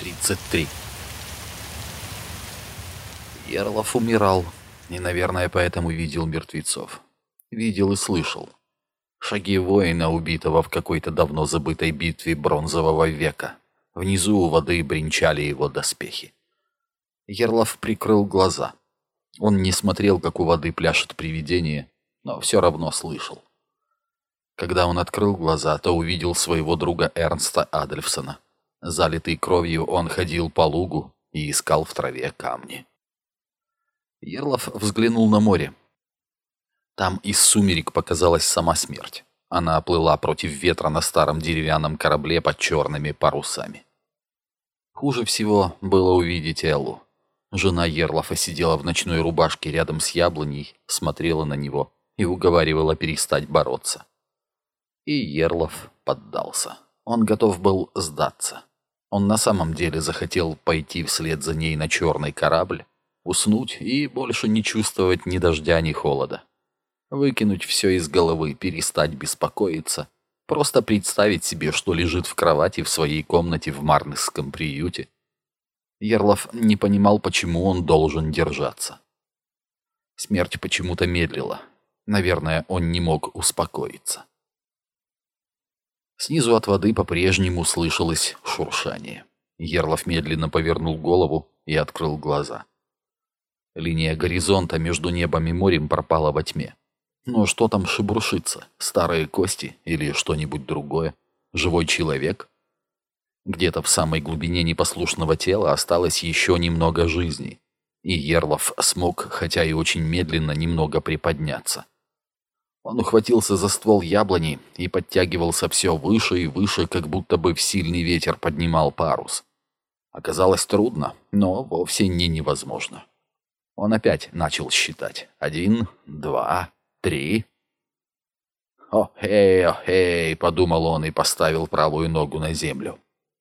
33. Ярлов умирал, и, наверное, поэтому видел мертвецов. Видел и слышал. Шаги воина, убитого в какой-то давно забытой битве бронзового века. Внизу у воды бренчали его доспехи. Ярлов прикрыл глаза. Он не смотрел, как у воды пляшет привидение, но все равно слышал. Когда он открыл глаза, то увидел своего друга Эрнста Адольфсона. Залитый кровью, он ходил по лугу и искал в траве камни. Ярлов взглянул на море. Там из сумерек показалась сама смерть. Она плыла против ветра на старом деревянном корабле под черными парусами. Хуже всего было увидеть Эллу. Жена Ярлова сидела в ночной рубашке рядом с яблоней, смотрела на него и уговаривала перестать бороться. И Ярлов поддался. Он готов был сдаться. Он на самом деле захотел пойти вслед за ней на черный корабль, уснуть и больше не чувствовать ни дождя, ни холода. Выкинуть все из головы, перестать беспокоиться, просто представить себе, что лежит в кровати в своей комнате в Марнесском приюте. Ярлов не понимал, почему он должен держаться. Смерть почему-то медлила. Наверное, он не мог успокоиться. Снизу от воды по-прежнему слышалось шуршание. Ярлов медленно повернул голову и открыл глаза. Линия горизонта между небом и морем пропала во тьме. Но что там шебуршится? Старые кости или что-нибудь другое? Живой человек? Где-то в самой глубине непослушного тела осталось еще немного жизни, и Ярлов смог, хотя и очень медленно, немного приподняться. Он ухватился за ствол яблони и подтягивался все выше и выше, как будто бы в сильный ветер поднимал парус. Оказалось трудно, но вовсе не невозможно. Он опять начал считать. 1, 2, 3. «О-хей, подумал он и поставил правую ногу на землю.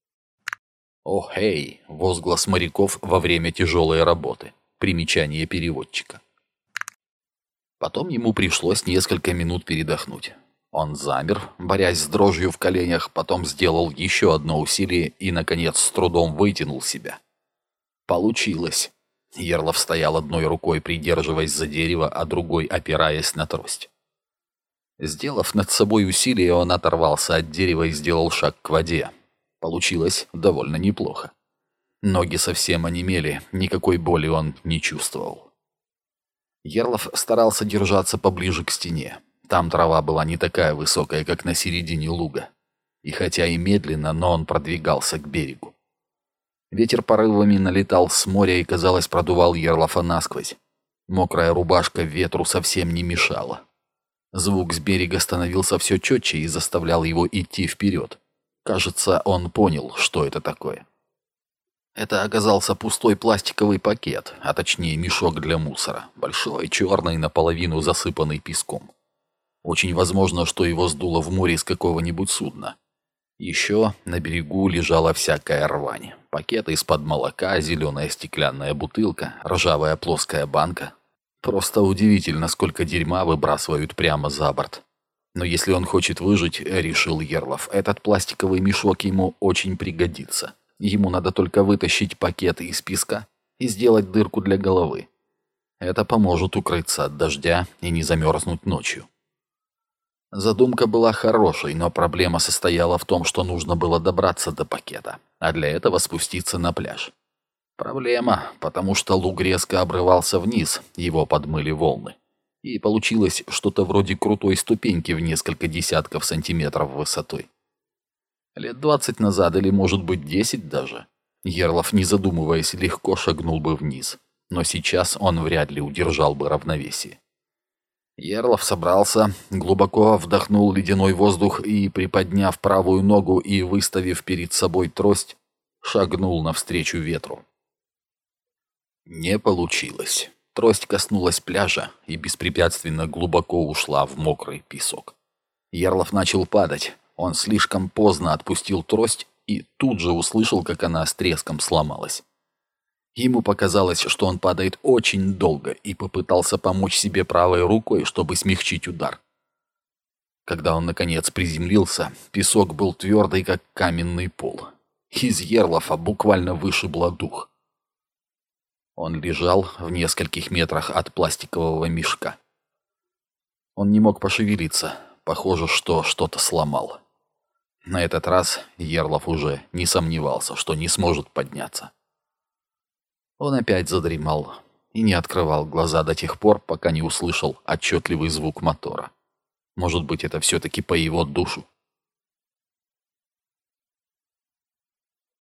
«О-хей» — возглас моряков во время тяжелой работы. Примечание переводчика. Потом ему пришлось несколько минут передохнуть. Он замер, борясь с дрожью в коленях, потом сделал еще одно усилие и, наконец, с трудом вытянул себя. Получилось. Ярлов стоял одной рукой, придерживаясь за дерево, а другой опираясь на трость. Сделав над собой усилие, он оторвался от дерева и сделал шаг к воде. Получилось довольно неплохо. Ноги совсем онемели, никакой боли он не чувствовал. Ярлов старался держаться поближе к стене. Там трава была не такая высокая, как на середине луга. И хотя и медленно, но он продвигался к берегу. Ветер порывами налетал с моря и, казалось, продувал Ярлова насквозь. Мокрая рубашка ветру совсем не мешала. Звук с берега становился все четче и заставлял его идти вперед. Кажется, он понял, что это такое. Это оказался пустой пластиковый пакет, а точнее мешок для мусора, большой, черный, наполовину засыпанный песком. Очень возможно, что его сдуло в море с какого-нибудь судна. Еще на берегу лежала всякая рвань. Пакеты из-под молока, зеленая стеклянная бутылка, ржавая плоская банка. Просто удивительно, сколько дерьма выбрасывают прямо за борт. Но если он хочет выжить, решил Ярлов, этот пластиковый мешок ему очень пригодится. Ему надо только вытащить пакеты из песка и сделать дырку для головы. Это поможет укрыться от дождя и не замерзнуть ночью. Задумка была хорошей, но проблема состояла в том, что нужно было добраться до пакета, а для этого спуститься на пляж. Проблема, потому что луг резко обрывался вниз, его подмыли волны. И получилось что-то вроде крутой ступеньки в несколько десятков сантиметров высотой. Лет 20 назад, или, может быть, 10 даже, Ярлов, не задумываясь, легко шагнул бы вниз, но сейчас он вряд ли удержал бы равновесие. Ярлов собрался, глубоко вдохнул ледяной воздух и, приподняв правую ногу и выставив перед собой трость, шагнул навстречу ветру. Не получилось. Трость коснулась пляжа и беспрепятственно глубоко ушла в мокрый песок. Ярлов начал падать. Он слишком поздно отпустил трость и тут же услышал, как она с треском сломалась. Ему показалось, что он падает очень долго, и попытался помочь себе правой рукой, чтобы смягчить удар. Когда он, наконец, приземлился, песок был твердый, как каменный пол. Из Ерлафа буквально вышибло дух. Он лежал в нескольких метрах от пластикового мешка. Он не мог пошевелиться. Похоже, что что-то сломал. На этот раз Ерлов уже не сомневался, что не сможет подняться. Он опять задремал и не открывал глаза до тех пор, пока не услышал отчетливый звук мотора. Может быть, это все-таки по его душу.